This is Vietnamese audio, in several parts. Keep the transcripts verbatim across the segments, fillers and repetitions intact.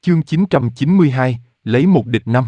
Chương chín trăm chín mươi hai, lấy một địch năm.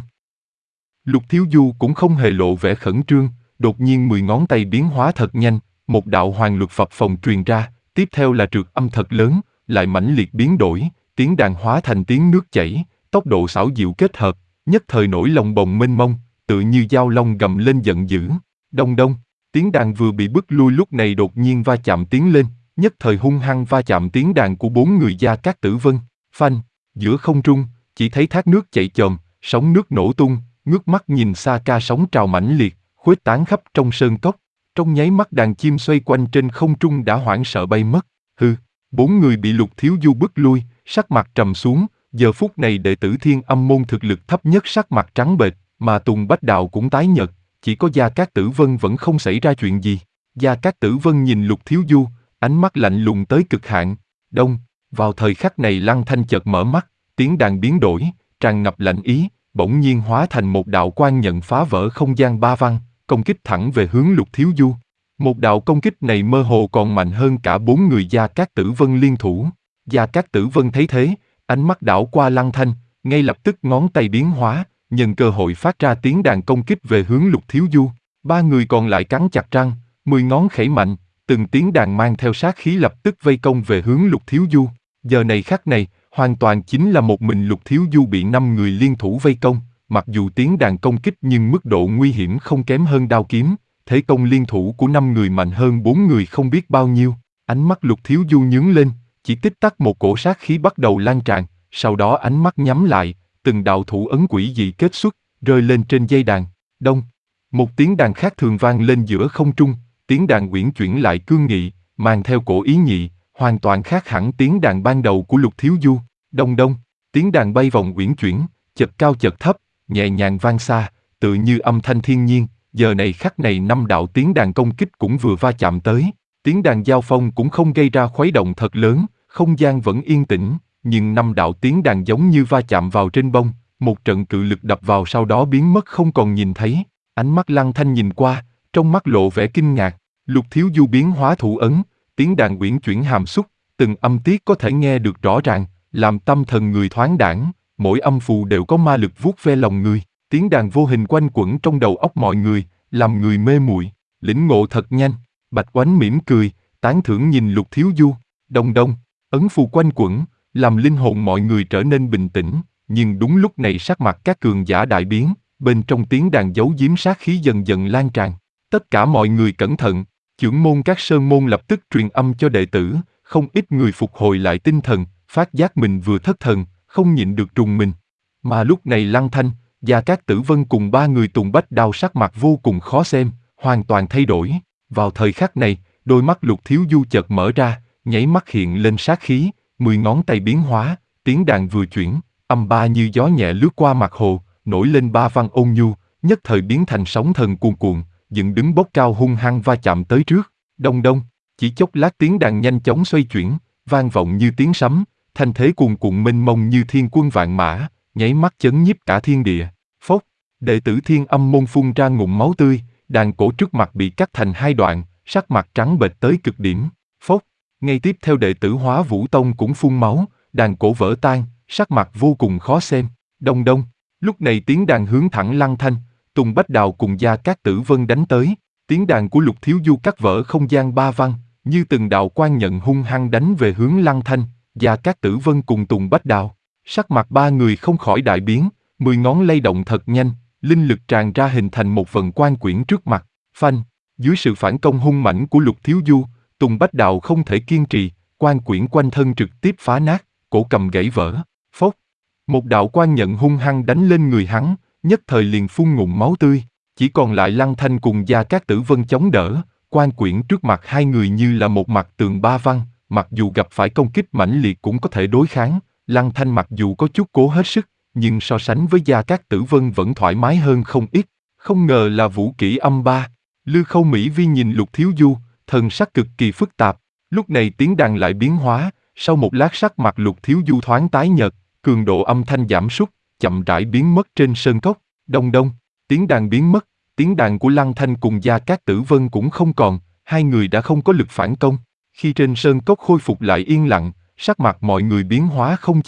Lục Thiếu Du cũng không hề lộ vẻ khẩn trương, đột nhiên mười ngón tay biến hóa thật nhanh, một đạo hoàng luật phập phồng truyền ra, tiếp theo là trượt âm thật lớn, lại mãnh liệt biến đổi, tiếng đàn hóa thành tiếng nước chảy, tốc độ xảo diệu kết hợp, nhất thời nổi lồng bồng mênh mông, tựa như dao long gầm lên giận dữ. Đông đông, tiếng đàn vừa bị bức lui lúc này đột nhiên va chạm tiến lên, nhất thời hung hăng va chạm tiếng đàn của bốn người Gia Cát Tử Vân, phanh. Giữa không trung, chỉ thấy thác nước chảy chồm, sóng nước nổ tung, ngước mắt nhìn xa ca sóng trào mãnh liệt, khuếch tán khắp trong sơn cốc. Trong nháy mắt đàn chim xoay quanh trên không trung đã hoảng sợ bay mất. Hừ, bốn người bị Lục Thiếu Du bức lui, sắc mặt trầm xuống. Giờ phút này đệ tử Thiên Âm môn thực lực thấp nhất sắc mặt trắng bệch, mà Tùng Bách Đạo cũng tái nhợt. Chỉ có Gia Cát Tử Vân vẫn không xảy ra chuyện gì. Gia Cát Tử Vân nhìn Lục Thiếu Du, ánh mắt lạnh lùng tới cực hạn. Đông, vào thời khắc này Lăng Thanh chợt mở mắt. Tiếng đàn biến đổi, tràn ngập lạnh ý, bỗng nhiên hóa thành một đạo quang nhận phá vỡ không gian ba văn, công kích thẳng về hướng Lục Thiếu Du. Một đạo công kích này mơ hồ còn mạnh hơn cả bốn người Gia Cát Tử Vân liên thủ. Gia Cát Tử Vân thấy thế, ánh mắt đảo qua Lăng Thanh, ngay lập tức ngón tay biến hóa, nhân cơ hội phát ra tiếng đàn công kích về hướng Lục Thiếu Du. Ba người còn lại cắn chặt răng, mười ngón khẩy mạnh, từng tiếng đàn mang theo sát khí lập tức vây công về hướng Lục Thiếu Du. Giờ này khắc này, hoàn toàn chính là một mình Lục Thiếu Du bị năm người liên thủ vây công, mặc dù tiếng đàn công kích nhưng mức độ nguy hiểm không kém hơn đao kiếm, thế công liên thủ của năm người mạnh hơn bốn người không biết bao nhiêu. Ánh mắt Lục Thiếu Du nhướng lên, chỉ tích tắc một cổ sát khí bắt đầu lan tràn, sau đó ánh mắt nhắm lại, từng đạo thủ ấn quỷ dị kết xuất, rơi lên trên dây đàn. Đông, một tiếng đàn khác thường vang lên giữa không trung, tiếng đàn uyển chuyển lại cương nghị, mang theo cổ ý nhị, hoàn toàn khác hẳn tiếng đàn ban đầu của Lục Thiếu Du. Đông đông, tiếng đàn bay vòng uyển chuyển, chợt cao chợt thấp, nhẹ nhàng vang xa, tự như âm thanh thiên nhiên. Giờ này khắc này năm đạo tiếng đàn công kích cũng vừa va chạm tới, tiếng đàn giao phong cũng không gây ra khuấy động thật lớn, không gian vẫn yên tĩnh, nhưng năm đạo tiếng đàn giống như va chạm vào trên bông, một trận cự lực đập vào sau đó biến mất không còn nhìn thấy. Ánh mắt Lăng Thanh nhìn qua, trong mắt lộ vẻ kinh ngạc. Lục Thiếu Du biến hóa thủ ấn, tiếng đàn uyển chuyển hàm xúc, từng âm tiết có thể nghe được rõ ràng, làm tâm thần người thoáng đãng, mỗi âm phù đều có ma lực vuốt ve lòng người, tiếng đàn vô hình quanh quẩn trong đầu óc mọi người, làm người mê muội, lĩnh ngộ thật nhanh. Bạch Oánh mỉm cười, tán thưởng nhìn Lục Thiếu Du. Đông đông, ấn phù quanh quẩn, làm linh hồn mọi người trở nên bình tĩnh, nhưng đúng lúc này sắc mặt các cường giả đại biến, bên trong tiếng đàn giấu giếm sát khí dần dần lan tràn. Tất cả mọi người cẩn thận, chưởng môn các sơn môn lập tức truyền âm cho đệ tử, không ít người phục hồi lại tinh thần, phát giác mình vừa thất thần, không nhịn được trùng mình. Mà lúc này Lăng Thanh, Gia Cát Tử Vân cùng ba người Tùng Bách Đao sắc mặt vô cùng khó xem, hoàn toàn thay đổi. Vào thời khắc này, đôi mắt Lục Thiếu Du chợt mở ra, nháy mắt hiện lên sát khí, mười ngón tay biến hóa, tiếng đàn vừa chuyển, âm ba như gió nhẹ lướt qua mặt hồ, nổi lên ba văn ôn nhu, nhất thời biến thành sóng thần cuồn cuộn, dựng đứng bốc cao hung hăng va chạm tới trước. Đông đông, chỉ chốc lát tiếng đàn nhanh chóng xoay chuyển, vang vọng như tiếng sấm, thanh thế cuồn cuộn mênh mông như thiên quân vạn mã, nháy mắt chấn nhiếp cả thiên địa. Phốc, đệ tử Thiên Âm môn phun ra ngụm máu tươi, đàn cổ trước mặt bị cắt thành hai đoạn, sắc mặt trắng bệch tới cực điểm. Phốc, ngay tiếp theo đệ tử Hóa Vũ Tông cũng phun máu, đàn cổ vỡ tan, sắc mặt vô cùng khó xem. Đông đông, lúc này tiếng đàn hướng thẳng Lăng Thanh, Tùng Bách Đào cùng Gia Cát Tử Vân đánh tới, tiếng đàn của Lục Thiếu Du cắt vỡ không gian ba văn, như từng đạo quang nhận hung hăng đánh về hướng Lăng Thanh, Gia Cát Tử Vân cùng Tùng Bách Đào. Sắc mặt ba người không khỏi đại biến, mười ngón lay động thật nhanh, linh lực tràn ra hình thành một vần quan quyển trước mặt. Phanh, dưới sự phản công hung mãnh của Lục Thiếu Du, Tùng Bách Đạo không thể kiên trì, quan quyển quanh thân trực tiếp phá nát, cổ cầm gãy vỡ. Phốc, một đạo quan nhận hung hăng đánh lên người hắn, nhất thời liền phun ngụm máu tươi, chỉ còn lại Lăng Thanh cùng Gia Cát Tử Vân chống đỡ, quan quyển trước mặt hai người như là một mặt tường ba văn, mặc dù gặp phải công kích mãnh liệt cũng có thể đối kháng. Lăng Thanh mặc dù có chút cố hết sức, nhưng so sánh với Gia Cát Tử Vân vẫn thoải mái hơn không ít. Không ngờ là vũ kỹ âm ba. Lư Khâu Mỹ Vi nhìn Lục Thiếu Du, thần sắc cực kỳ phức tạp. Lúc này tiếng đàn lại biến hóa, sau một lát sắc mặt Lục Thiếu Du thoáng tái nhợt, cường độ âm thanh giảm sút, chậm rãi biến mất trên sơn cốc. Đông đông, tiếng đàn biến mất, tiếng đàn của Lăng Thanh cùng Gia Cát Tử Vân cũng không còn, hai người đã không có lực phản công. Khi trên sơn cốc khôi phục lại yên lặng, sắc mặt mọi người biến hóa không chừng,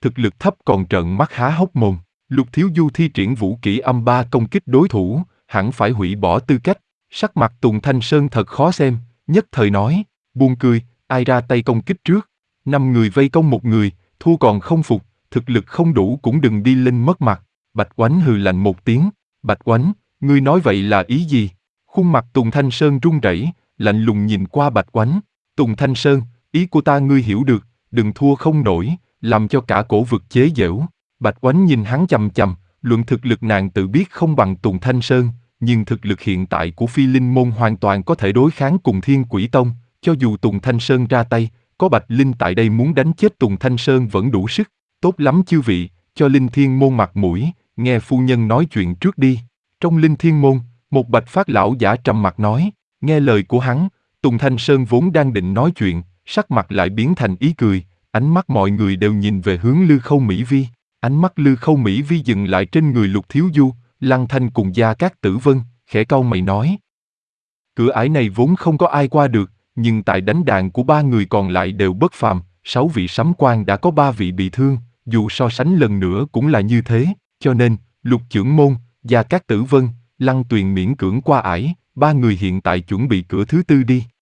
thực lực thấp còn trợn mắt há hốc mồm. Lục Thiếu Du thi triển vũ kỹ âm ba công kích đối thủ, hẳn phải hủy bỏ tư cách. Sắc mặt Tùng Thanh Sơn thật khó xem, nhất thời nói, buông cười, ai ra tay công kích trước. Năm người vây công một người, thua còn không phục, thực lực không đủ cũng đừng đi lên mất mặt. Bạch Oánh hừ lạnh một tiếng, Bạch Oánh, ngươi nói vậy là ý gì? Khuôn mặt Tùng Thanh Sơn run rẩy, lạnh lùng nhìn qua Bạch Oánh. Tùng Thanh Sơn, ý của ta ngươi hiểu được, đừng thua không nổi, làm cho cả cổ vực chế giễu. Bạch Oánh nhìn hắn chằm chằm, luận thực lực nàng tự biết không bằng Tùng Thanh Sơn, nhưng thực lực hiện tại của Phi Linh Môn hoàn toàn có thể đối kháng cùng Thiên Quỷ Tông, cho dù Tùng Thanh Sơn ra tay, có Bạch Linh tại đây muốn đánh chết Tùng Thanh Sơn vẫn đủ sức. Tốt lắm chư vị, cho Linh Thiên Môn mặt mũi, nghe phu nhân nói chuyện trước đi. Trong Linh Thiên Môn, một Bạch Phát lão giả trầm mặt nói, nghe lời của hắn, Tùng Thanh Sơn vốn đang định nói chuyện, sắc mặt lại biến thành ý cười, ánh mắt mọi người đều nhìn về hướng Lư Khâu Mỹ Vi. Ánh mắt Lư Khâu Mỹ Vi dừng lại trên người Lục Thiếu Du, Lăng Thanh cùng Gia Cát Tử Vân, khẽ cau mày nói. Cửa ải này vốn không có ai qua được, nhưng tại đánh đàn của ba người còn lại đều bất phàm, sáu vị sấm quan đã có ba vị bị thương, dù so sánh lần nữa cũng là như thế, cho nên, Lục Chưởng Môn, Gia Cát Tử Vân, Lăng Tuyền miễn cưỡng qua ải, ba người hiện tại chuẩn bị cửa thứ tư đi.